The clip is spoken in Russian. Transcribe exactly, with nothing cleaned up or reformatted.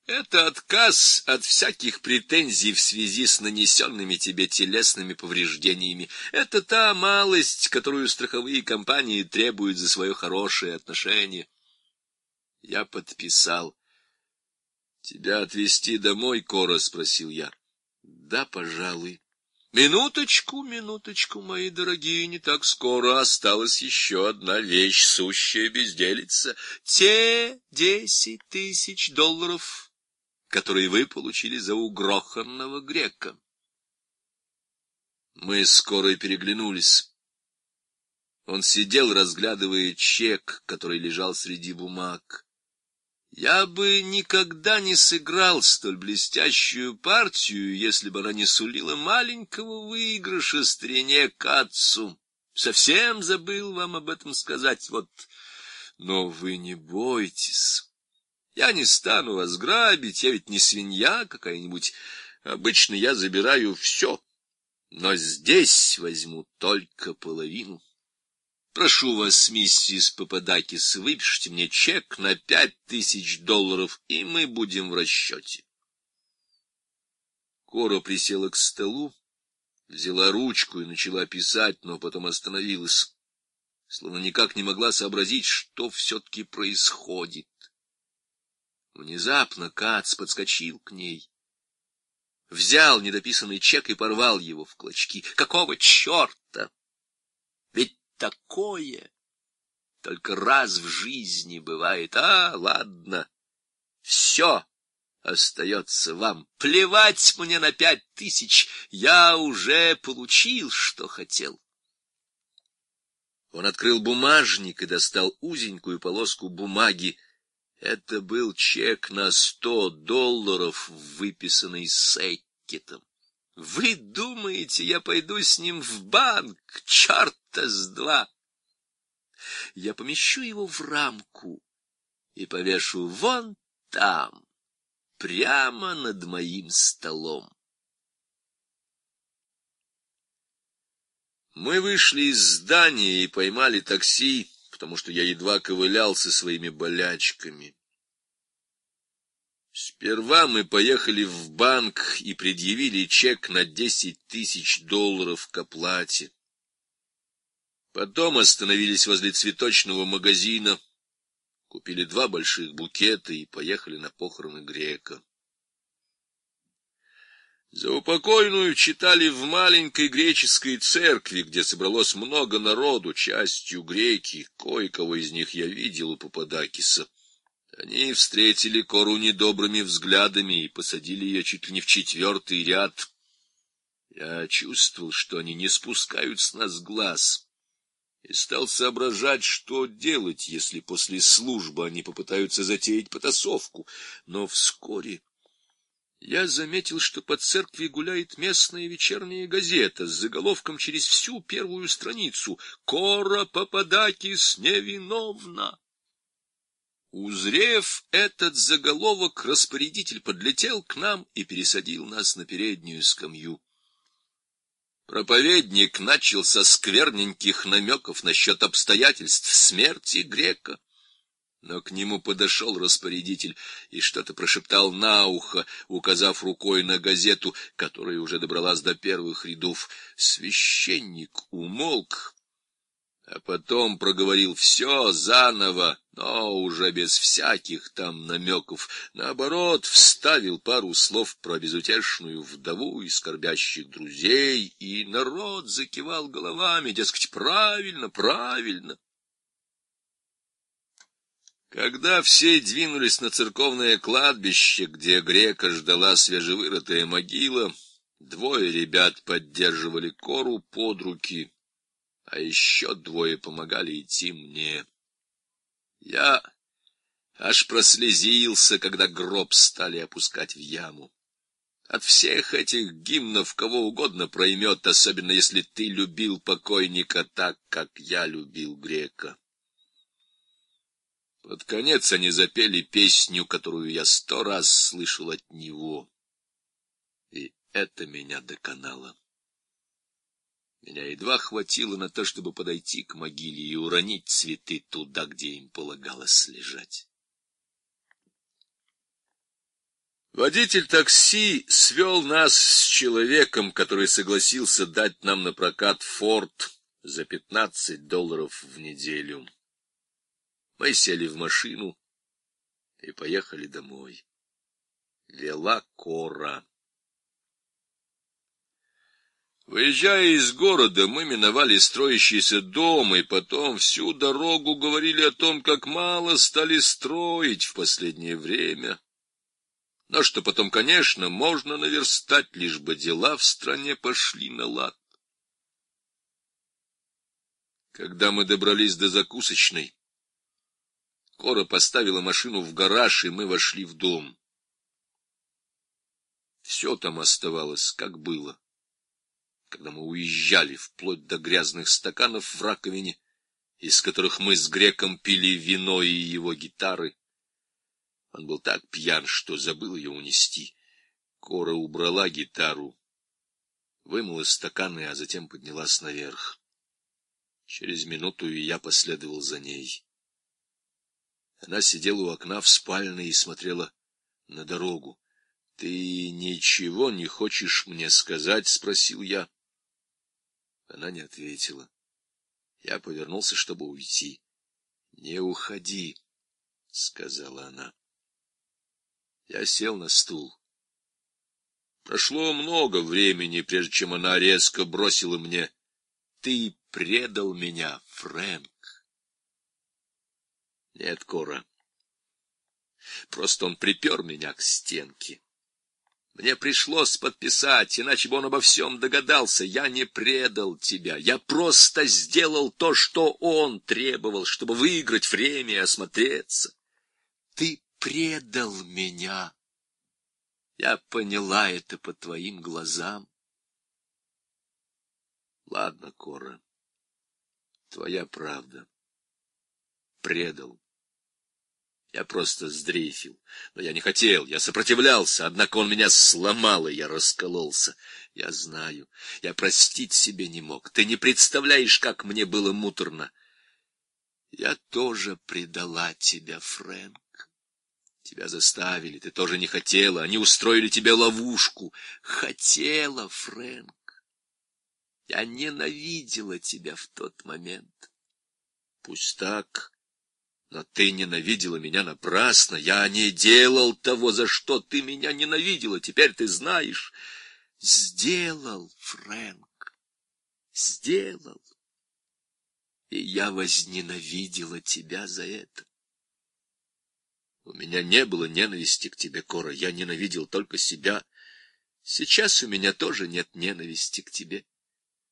Это отказ от всяких претензий в связи с нанесенными тебе телесными повреждениями. Это та малость, которую страховые компании требуют за свое хорошее отношение. Я подписал. — Тебя отвезти домой, Кора? — спросил я. — Да, пожалуй. — Минуточку, минуточку, мои дорогие, не так скоро. Осталась еще одна вещь, сущая безделица. Те десять тысяч долларов, которые вы получили за угроханного грека. Мы с Корой переглянулись. Он сидел, разглядывая чек, который лежал среди бумаг. Я бы никогда не сыграл столь блестящую партию, если бы она не сулила маленького выигрыша старине Катцу. Совсем забыл вам об этом сказать. Вот, но вы не бойтесь. Я не стану вас грабить, я ведь не свинья какая-нибудь. Обычно я забираю все, но здесь возьму только половину. Прошу вас, миссис Пападакис, выпишите мне чек на пять тысяч долларов, и мы будем в расчете. Кора присела к столу, взяла ручку и начала писать, но потом остановилась, словно никак не могла сообразить, что все-таки происходит. Внезапно Кац подскочил к ней, взял недописанный чек и порвал его в клочки. Какого черта? Ведь такое только раз в жизни бывает. А, ладно, все остается вам. Плевать мне на пять тысяч, я уже получил, что хотел. Он открыл бумажник и достал узенькую полоску бумаги. Это был чек на сто долларов, выписанный Сэккетом. Вы думаете, я пойду с ним в банк? Черта с два! Я помещу его в рамку и повешу вон там, прямо над моим столом. Мы вышли из здания и поймали такси, потому что я едва ковылял со своими болячками. Сперва мы поехали в банк и предъявили чек на десять тысяч долларов к оплате. Потом остановились возле цветочного магазина, купили два больших букета и поехали на похороны грека. Заупокойную читали в маленькой греческой церкви, где собралось много народу, частью греки, кое-кого из них я видел у Пападакиса. Они встретили Кору недобрыми взглядами и посадили ее чуть ли не в четвертый ряд. Я чувствовал, что они не спускают с нас глаз, и стал соображать, что делать, если после службы они попытаются затеять потасовку. Но вскоре я заметил, что по церкви гуляет местная вечерняя газета с заголовком через всю первую страницу: «Кора Пападакис невиновна». Узрев этот заголовок, распорядитель подлетел к нам и пересадил нас на переднюю скамью. Проповедник начал со скверненьких намеков насчет обстоятельств смерти грека. Но к нему подошел распорядитель и что-то прошептал на ухо, указав рукой на газету, которая уже добралась до первых рядов. Священник умолк, а потом проговорил все заново, но уже без всяких там намеков. Наоборот, вставил пару слов про безутешную вдову и скорбящих друзей, и народ закивал головами, дескать, правильно, правильно. Когда все двинулись на церковное кладбище, где грека ждала свежевырытая могила, двое ребят поддерживали Кору под руки, а еще двое помогали идти мне. Я аж прослезился, когда гроб стали опускать в яму. От всех этих гимнов кого угодно проймет, особенно если ты любил покойника так, как я любил грека. Под конец они запели песню, которую я сто раз слышал от него. И это меня доконало. Меня едва хватило на то, чтобы подойти к могиле и уронить цветы туда, где им полагалось лежать. Водитель такси свел нас с человеком, который согласился дать нам на прокат «Форд» за пятнадцать долларов в неделю. Мы сели в машину и поехали домой. Вела Кора. Выезжая из города, мы миновали строящийся дом, и потом всю дорогу говорили о том, как мало стали строить в последнее время. Но что потом, конечно, можно наверстать, лишь бы дела в стране пошли на лад. Когда мы добрались до закусочной, Кора поставила машину в гараж, и мы вошли в дом. Все там оставалось, как было, когда мы уезжали, вплоть до грязных стаканов в раковине, из которых мы с греком пили вино и его гитары. Он был так пьян, что забыл ее унести. Кора убрала гитару, вымыла стаканы, а затем поднялась наверх. Через минуту и я последовал за ней. Она сидела у окна в спальне и смотрела на дорогу. — Ты ничего не хочешь мне сказать? — спросил я. Она не ответила. Я повернулся, чтобы уйти. — Не уходи, — сказала она. Я сел на стул. Прошло много времени, прежде чем она резко бросила мне: «Ты предал меня, Фрэнк». Нет, Кора. Просто он припер меня к стенке. Мне пришлось подписать, иначе бы он обо всем догадался. Я не предал тебя. Я просто сделал то, что он требовал, чтобы выиграть время и осмотреться. Ты предал меня. Я поняла это по твоим глазам. Ладно, Кора, твоя правда. Предал. Я просто сдрейфил. Но я не хотел, я сопротивлялся, однако он меня сломал, и я раскололся. Я знаю, я простить себе не мог. Ты не представляешь, как мне было муторно. Я тоже предала тебя, Фрэнк. Тебя заставили, ты тоже не хотела. Они устроили тебе ловушку. Хотела, Фрэнк. Я ненавидела тебя в тот момент. Пусть так, но ты ненавидела меня напрасно. Я не делал того, за что ты меня ненавидела. Теперь ты знаешь. Сделал, Фрэнк. Сделал. И я возненавидела тебя за это. У меня не было ненависти к тебе, Кора. Я ненавидел только себя. Сейчас у меня тоже нет ненависти к тебе.